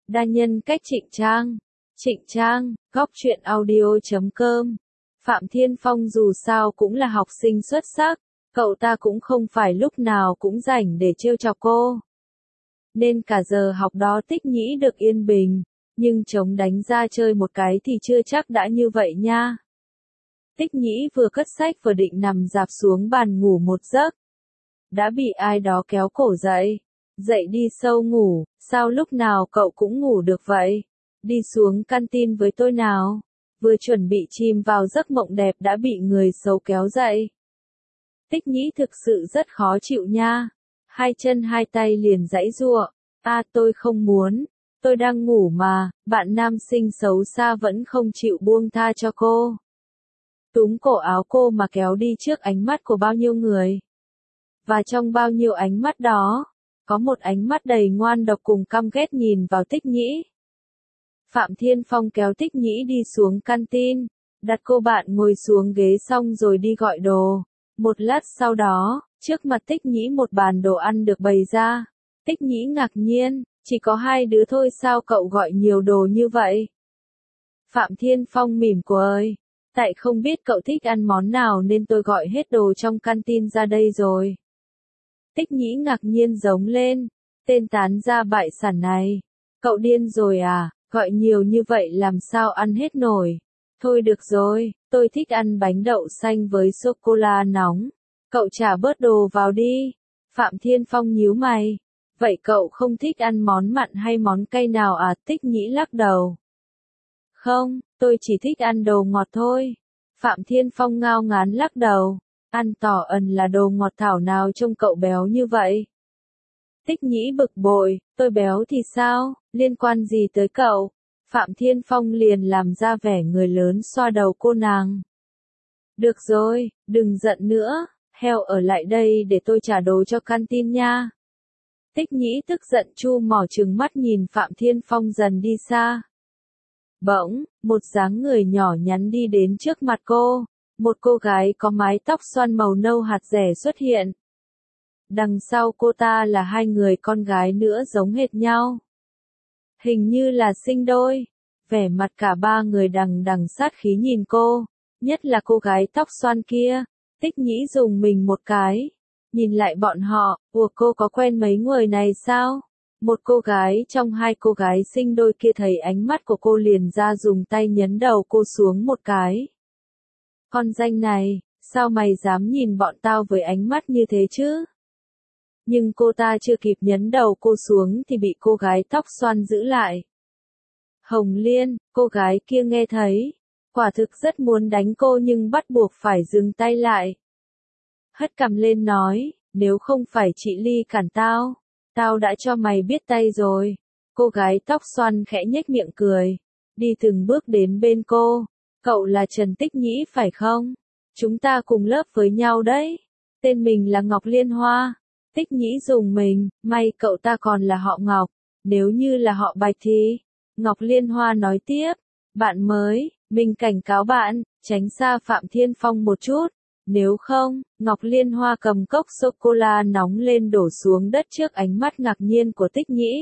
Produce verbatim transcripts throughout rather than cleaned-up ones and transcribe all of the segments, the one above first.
Đa nhân cách Trịnh Trang. Trịnh Trang, góc truyện audio chấm com. Phạm Thiên Phong dù sao cũng là học sinh xuất sắc, cậu ta cũng không phải lúc nào cũng rảnh để trêu chọc cô. Nên cả giờ học đó Tích Nhĩ được yên bình, nhưng chống đánh ra chơi một cái thì chưa chắc đã như vậy nha. Tích Nhĩ vừa cất sách vừa định nằm dạp xuống bàn ngủ một giấc. Đã bị ai đó kéo cổ dậy. Dậy đi sâu ngủ, sao lúc nào cậu cũng ngủ được vậy? Đi xuống canteen với tôi nào. Vừa chuẩn bị chìm vào giấc mộng đẹp đã bị người xấu kéo dậy. Tích Nhĩ thực sự rất khó chịu nha. Hai chân hai tay liền giãy giụa. À tôi không muốn. Tôi đang ngủ mà, bạn nam sinh xấu xa vẫn không chịu buông tha cho cô. Túm cổ áo cô mà kéo đi trước ánh mắt của bao nhiêu người. Và trong bao nhiêu ánh mắt đó, có một ánh mắt đầy ngoan độc cùng căm ghét nhìn vào Tích Nhĩ. Phạm Thiên Phong kéo Tích Nhĩ đi xuống canteen, đặt cô bạn ngồi xuống ghế xong rồi đi gọi đồ. Một lát sau đó, trước mặt Tích Nhĩ một bàn đồ ăn được bày ra. Tích Nhĩ ngạc nhiên, chỉ có hai đứa thôi sao cậu gọi nhiều đồ như vậy? Phạm Thiên Phong mỉm cười, tại không biết cậu thích ăn món nào nên tôi gọi hết đồ trong canteen ra đây rồi. Tích Nhĩ ngạc nhiên giống lên, tên tán ra bại sản này. Cậu điên rồi à, gọi nhiều như vậy làm sao ăn hết nổi. Thôi được rồi, tôi thích ăn bánh đậu xanh với sô-cô-la nóng. Cậu trả bớt đồ vào đi. Phạm Thiên Phong nhíu mày. Vậy cậu không thích ăn món mặn hay món cay nào à? Tích Nhĩ lắc đầu. Không, tôi chỉ thích ăn đồ ngọt thôi. Phạm Thiên Phong ngao ngán lắc đầu. Ăn tỏ ẩn là đồ ngọt thảo nào trông cậu béo như vậy? Tích Nhĩ bực bội, tôi béo thì sao, liên quan gì tới cậu? Phạm Thiên Phong liền làm ra vẻ người lớn xoa đầu cô nàng. Được rồi, đừng giận nữa, heo ở lại đây để tôi trả đồ cho canteen nha. Tích Nhĩ tức giận chu mỏ trừng mắt nhìn Phạm Thiên Phong dần đi xa. Bỗng, một dáng người nhỏ nhắn đi đến trước mặt cô. Một cô gái có mái tóc xoăn màu nâu hạt rẻ xuất hiện. Đằng sau cô ta là hai người con gái nữa giống hệt nhau. Hình như là sinh đôi. Vẻ mặt cả ba người đằng đằng sát khí nhìn cô. Nhất là cô gái tóc xoăn kia. Tích Nhĩ dùng mình một cái. Nhìn lại bọn họ, ủa cô có quen mấy người này sao? Một cô gái trong hai cô gái sinh đôi kia thấy ánh mắt của cô liền ra dùng tay nhấn đầu cô xuống một cái. Con danh này, sao mày dám nhìn bọn tao với ánh mắt như thế chứ? Nhưng cô ta chưa kịp nhấn đầu cô xuống thì bị cô gái tóc xoăn giữ lại. Hồng Liên, cô gái kia nghe thấy, quả thực rất muốn đánh cô nhưng bắt buộc phải dừng tay lại. Hất cằm lên nói, nếu không phải chị Ly cản tao, tao đã cho mày biết tay rồi. Cô gái tóc xoăn khẽ nhếch miệng cười, đi từng bước đến bên cô. Cậu là Trần Tích Nhĩ phải không? Chúng ta cùng lớp với nhau đấy. Tên mình là Ngọc Liên Hoa. Tích Nhĩ dùng mình, may cậu ta còn là họ Ngọc. Nếu như là họ Bạch thì... Ngọc Liên Hoa nói tiếp. Bạn mới, mình cảnh cáo bạn, tránh xa Phạm Thiên Phong một chút. Nếu không, Ngọc Liên Hoa cầm cốc sô-cô-la nóng lên đổ xuống đất trước ánh mắt ngạc nhiên của Tích Nhĩ.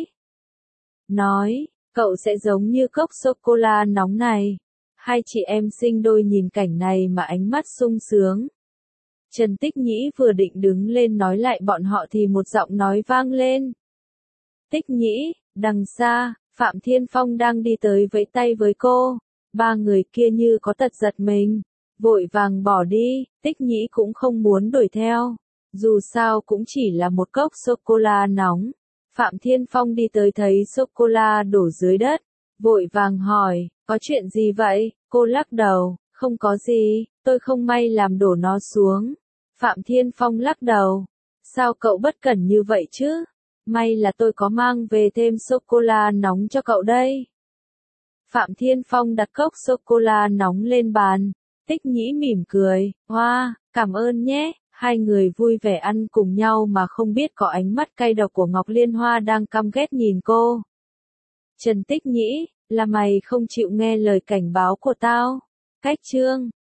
Nói, cậu sẽ giống như cốc sô-cô-la nóng này. Hai chị em sinh đôi nhìn cảnh này mà ánh mắt sung sướng. Trần Tích Nhĩ vừa định đứng lên nói lại bọn họ thì một giọng nói vang lên. Tích Nhĩ, đằng xa, Phạm Thiên Phong đang đi tới vẫy tay với cô. Ba người kia như có tật giật mình, vội vàng bỏ đi. Tích Nhĩ cũng không muốn đuổi theo. Dù sao cũng chỉ là một cốc sô-cô-la nóng. Phạm Thiên Phong đi tới thấy sô-cô-la đổ dưới đất. Vội vàng hỏi, có chuyện gì vậy? Cô lắc đầu, không có gì, tôi không may làm đổ nó xuống. Phạm Thiên Phong lắc đầu, sao cậu bất cẩn như vậy chứ? May là tôi có mang về thêm sô-cô-la nóng cho cậu đây. Phạm Thiên Phong đặt cốc sô-cô-la nóng lên bàn. Tích Nhĩ mỉm cười, hoa, cảm ơn nhé. Hai người vui vẻ ăn cùng nhau mà không biết có ánh mắt cay độc của Ngọc Liên Hoa đang căm ghét nhìn cô. Trần Tích Nhĩ, là mày không chịu nghe lời cảnh báo của tao. Cách chương